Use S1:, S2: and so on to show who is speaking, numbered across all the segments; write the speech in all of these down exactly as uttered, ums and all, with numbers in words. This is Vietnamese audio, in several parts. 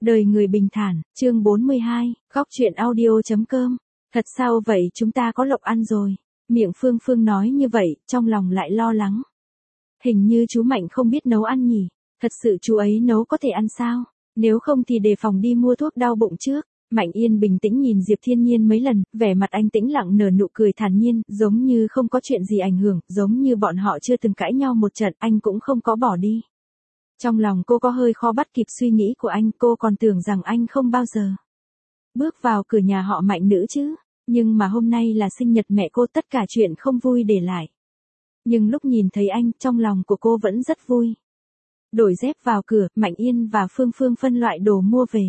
S1: Đời người bình thản, chương bốn mươi hai, góc chuyện audio.com. Thật sao vậy, chúng ta có lộc ăn rồi. Miệng Phương Phương nói như vậy, trong lòng lại lo lắng. Hình như chú Mạnh không biết nấu ăn nhỉ. Thật sự chú ấy nấu có thể ăn sao? Nếu không thì đề phòng đi mua thuốc đau bụng trước. Mạnh Yên bình tĩnh nhìn Diệp Thiên Nhiên mấy lần, vẻ mặt anh tĩnh lặng nở nụ cười thản nhiên, giống như không có chuyện gì ảnh hưởng, giống như bọn họ chưa từng cãi nhau một trận, anh cũng không có bỏ đi. Trong lòng cô có hơi khó bắt kịp suy nghĩ của anh, cô còn tưởng rằng anh không bao giờ bước vào cửa nhà họ Mạnh nữa chứ. Nhưng mà hôm nay là sinh nhật mẹ cô, tất cả chuyện không vui để lại. Nhưng lúc nhìn thấy anh, trong lòng của cô vẫn rất vui. Đổi dép vào cửa, Mạnh Yên và Phương Phương phân loại đồ mua về.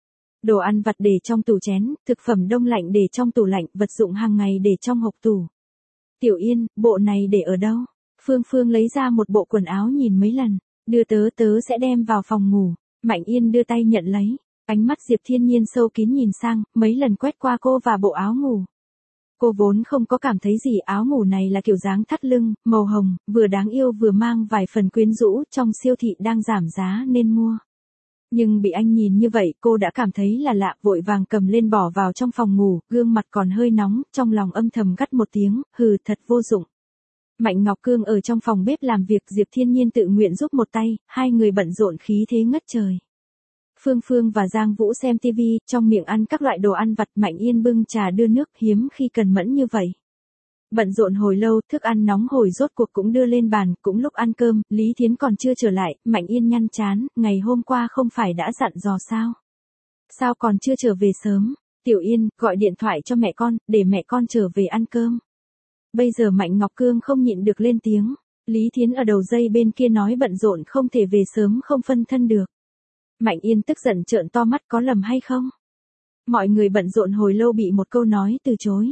S1: Đồ ăn vặt để trong tủ chén, thực phẩm đông lạnh để trong tủ lạnh, vật dụng hàng ngày để trong hộc tủ. Tiểu Yên, bộ này để ở đâu? Phương Phương lấy ra một bộ quần áo nhìn mấy lần. Đưa tớ tớ sẽ đem vào phòng ngủ. Mạnh Yên đưa tay nhận lấy. Ánh mắt Diệp Thiên Nhiên sâu kín nhìn sang, mấy lần quét qua cô và bộ áo ngủ. Cô vốn không có cảm thấy gì, áo ngủ này là kiểu dáng thắt lưng, màu hồng, vừa đáng yêu vừa mang vài phần quyến rũ, trong siêu thị đang giảm giá nên mua. Nhưng bị anh nhìn như vậy, cô đã cảm thấy là lạ, vội vàng cầm lên bỏ vào trong phòng ngủ, gương mặt còn hơi nóng, trong lòng âm thầm gắt một tiếng, hừ, thật vô dụng. Mạnh Ngọc Cương ở trong phòng bếp làm việc, Diệp Thiên Nhiên tự nguyện giúp một tay, hai người bận rộn khí thế ngất trời. Phương Phương và Giang Vũ xem tivi, trong miệng ăn các loại đồ ăn vặt, Mạnh Yên bưng trà đưa nước, hiếm khi cần mẫn như vậy. Bận rộn hồi lâu, thức ăn nóng hổi rốt cuộc cũng đưa lên bàn, cũng lúc ăn cơm, Lý Thiến còn chưa trở lại, Mạnh Yên nhăn trán, ngày hôm qua không phải đã dặn dò sao? Sao còn chưa trở về sớm? Tiểu Yên, gọi điện thoại cho mẹ con, để mẹ con trở về ăn cơm. Bây giờ Mạnh Ngọc Cương không nhịn được lên tiếng. Lý Thiến ở đầu dây bên kia nói bận rộn không thể về sớm, không phân thân được. Mạnh Yên tức giận trợn to mắt, có lầm hay không? Mọi người bận rộn hồi lâu bị một câu nói từ chối.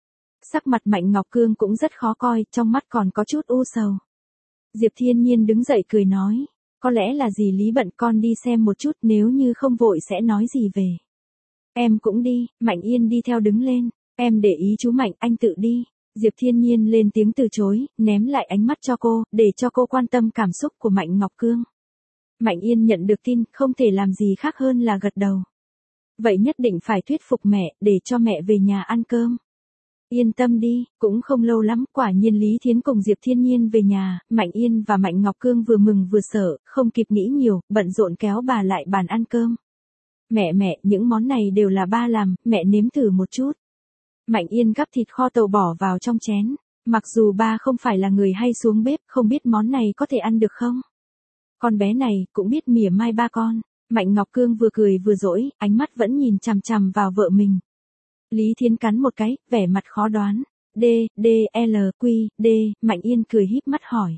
S1: Sắc mặt Mạnh Ngọc Cương cũng rất khó coi, trong mắt còn có chút u sầu. Diệp Thiên Nhiên đứng dậy cười nói, có lẽ là dì Lý bận, con đi xem một chút, nếu như không vội sẽ nói gì về. Em cũng đi. Mạnh Yên đi theo đứng lên. Em để ý chú Mạnh, anh tự đi. Diệp Thiên Nhiên lên tiếng từ chối, ném lại ánh mắt cho cô, để cho cô quan tâm cảm xúc của Mạnh Ngọc Cương. Mạnh Yên nhận được tin, không thể làm gì khác hơn là gật đầu. Vậy nhất định phải thuyết phục mẹ, để cho mẹ về nhà ăn cơm. Yên tâm đi, cũng không lâu lắm, quả nhiên Lý Thiến cùng Diệp Thiên Nhiên về nhà, Mạnh Yên và Mạnh Ngọc Cương vừa mừng vừa sợ, không kịp nghĩ nhiều, bận rộn kéo bà lại bàn ăn cơm. Mẹ mẹ, những món này đều là ba làm, mẹ nếm thử một chút. Mạnh Yên gắp thịt kho tàu bỏ vào trong chén. Mặc dù ba không phải là người hay xuống bếp, không biết món này có thể ăn được không? Con bé này cũng biết mỉa mai ba con. Mạnh Ngọc Cương vừa cười vừa dỗi, ánh mắt vẫn nhìn chằm chằm vào vợ mình. Lý Thiến cắn một cái, vẻ mặt khó đoán. D, D, L, Q, D, Mạnh Yên cười híp mắt hỏi.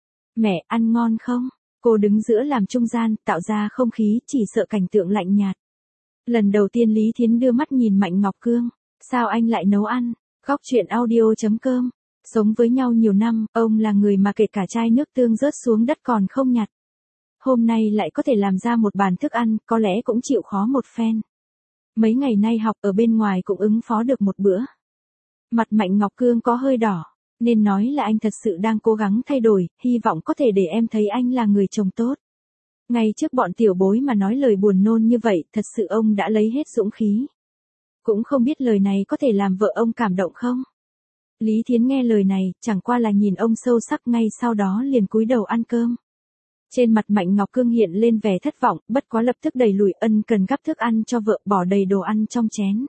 S1: Mẹ, ăn ngon không? Cô đứng giữa làm trung gian, tạo ra không khí, chỉ sợ cảnh tượng lạnh nhạt. Lần đầu tiên Lý Thiến đưa mắt nhìn Mạnh Ngọc Cương. Sao anh lại nấu ăn? Góc chuyện audio.com. Sống với nhau nhiều năm, ông là người mà kể cả chai nước tương rớt xuống đất còn không nhặt. Hôm nay lại có thể làm ra một bàn thức ăn, có lẽ cũng chịu khó một phen. Mấy ngày nay học ở bên ngoài cũng ứng phó được một bữa. Mặt Mạnh Ngọc Cương có hơi đỏ, nên nói là anh thật sự đang cố gắng thay đổi, hy vọng có thể để em thấy anh là người chồng tốt. Ngay trước bọn tiểu bối mà nói lời buồn nôn như vậy, thật sự ông đã lấy hết dũng khí. Cũng không biết lời này có thể làm vợ ông cảm động không? Lý Thiến nghe lời này, chẳng qua là nhìn ông sâu sắc, ngay sau đó liền cúi đầu ăn cơm. Trên mặt Mạnh Ngọc Cương hiện lên vẻ thất vọng, bất quá lập tức đẩy lùi, ân cần gắp thức ăn cho vợ, bỏ đầy đồ ăn trong chén.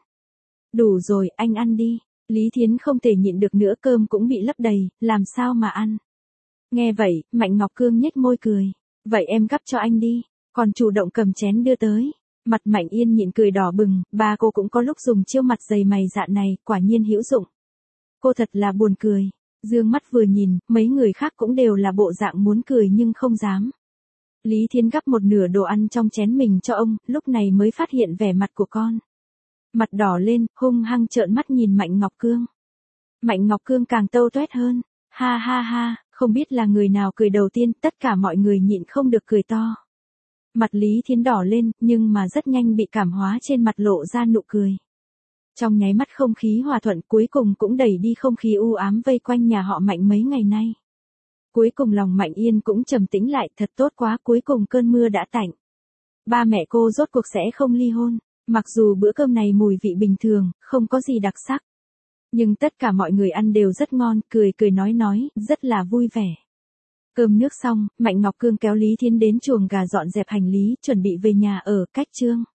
S1: Đủ rồi, anh ăn đi. Lý Thiến không thể nhịn được nữa, cơm cũng bị lấp đầy, làm sao mà ăn. Nghe vậy, Mạnh Ngọc Cương nhếch môi cười. Vậy em gắp cho anh đi, còn chủ động cầm chén đưa tới. Mặt Mạnh Yên nhịn cười đỏ bừng, ba cô cũng có lúc dùng chiêu mặt dày mày dạn này, quả nhiên hữu dụng. Cô thật là buồn cười. Dương mắt vừa nhìn, mấy người khác cũng đều là bộ dạng muốn cười nhưng không dám. Lý Thiến gắp một nửa đồ ăn trong chén mình cho ông, lúc này mới phát hiện vẻ mặt của con. Mặt đỏ lên, hung hăng trợn mắt nhìn Mạnh Ngọc Cương. Mạnh Ngọc Cương càng tâu tuét hơn. Ha ha ha, không biết là người nào cười đầu tiên, tất cả mọi người nhịn không được cười to. Mặt Lý Thiến đỏ lên, nhưng mà rất nhanh bị cảm hóa, trên mặt lộ ra nụ cười. Trong nháy mắt không khí hòa thuận, cuối cùng cũng đẩy đi không khí u ám vây quanh nhà họ Mạnh mấy ngày nay. Cuối cùng lòng Mạnh Yên cũng trầm tĩnh lại, thật tốt quá, cuối cùng cơn mưa đã tạnh. Ba mẹ cô rốt cuộc sẽ không ly hôn. Mặc dù bữa cơm này mùi vị bình thường, không có gì đặc sắc. Nhưng tất cả mọi người ăn đều rất ngon, cười cười nói nói, rất là vui vẻ. Cơm nước xong, Mạnh Ngọc Cương kéo Lý Thiến đến chuồng gà dọn dẹp hành lý, chuẩn bị về nhà ở, cách Trương